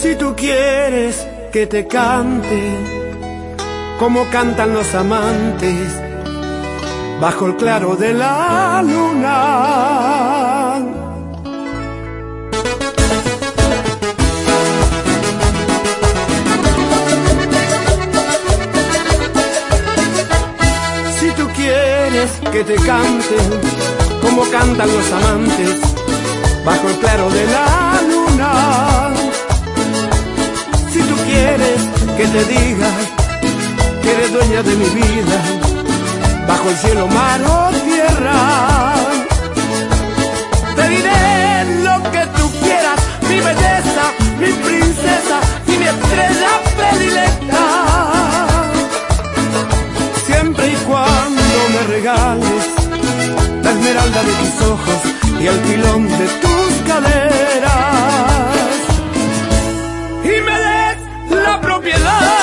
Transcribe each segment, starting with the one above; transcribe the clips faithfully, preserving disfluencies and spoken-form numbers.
Si tú quieres que te cante como cantan los amantes bajo el claro de la luna. Si tú quieres que te cante como cantan los amantes bajo el claro de la luna. Si tú quieres que te diga que eres dueña de mi vida, bajo el cielo, mar o tierra, te diré lo que tú quieras, mi belleza, mi princesa y mi estrella predilecta. Siempre y cuando me regales la esmeralda de tus ojos y el pilón de tus caderas, y me des la propiedad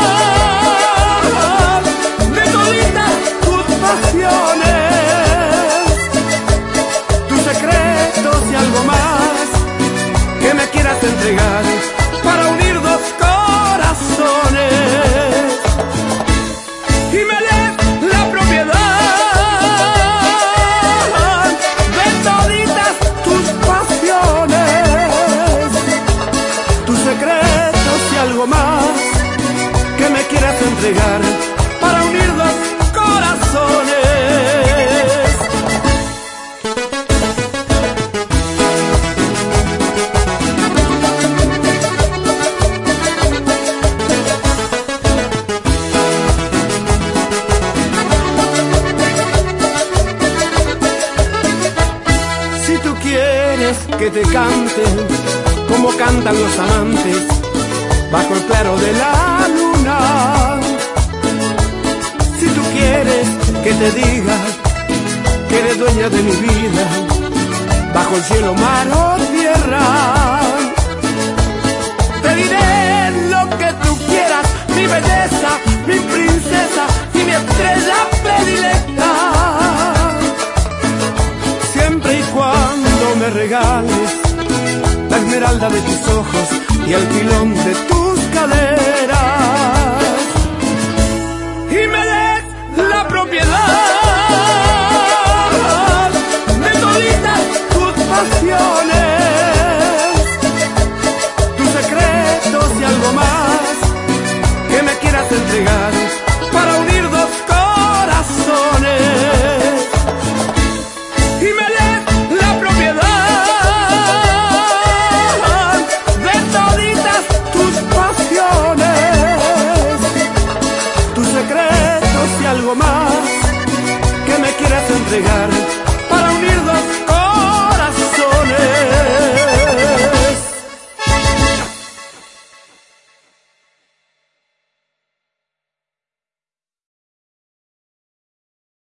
de toditas tus pasiones, tus secretos y algo más que me quieras entregar para unir dos corazones, y me des la propiedad de toditas tus pasiones, tus secretos y algo más que me quieras entregar para unir dos corazones. Si tú quieres que te cante como cantan los amantes bajo el claro de la luna. Si tú quieres que te diga que eres dueña de mi vida, bajo el cielo, mar o tierra, te diré lo que tú quieras, mi belleza, mi princesa y mi estrella predilecta. Siempre y cuando me regales la esmeralda de tus ojos y el pilón de tus caderas, y me des la propiedad de toditas tus pasiones, tus secretos y algo más que me quieras entregar para unir dos corazones, y me des la propiedad de toditas tus pasiones, tus secretos y algo más que me quieras entregar para unir dos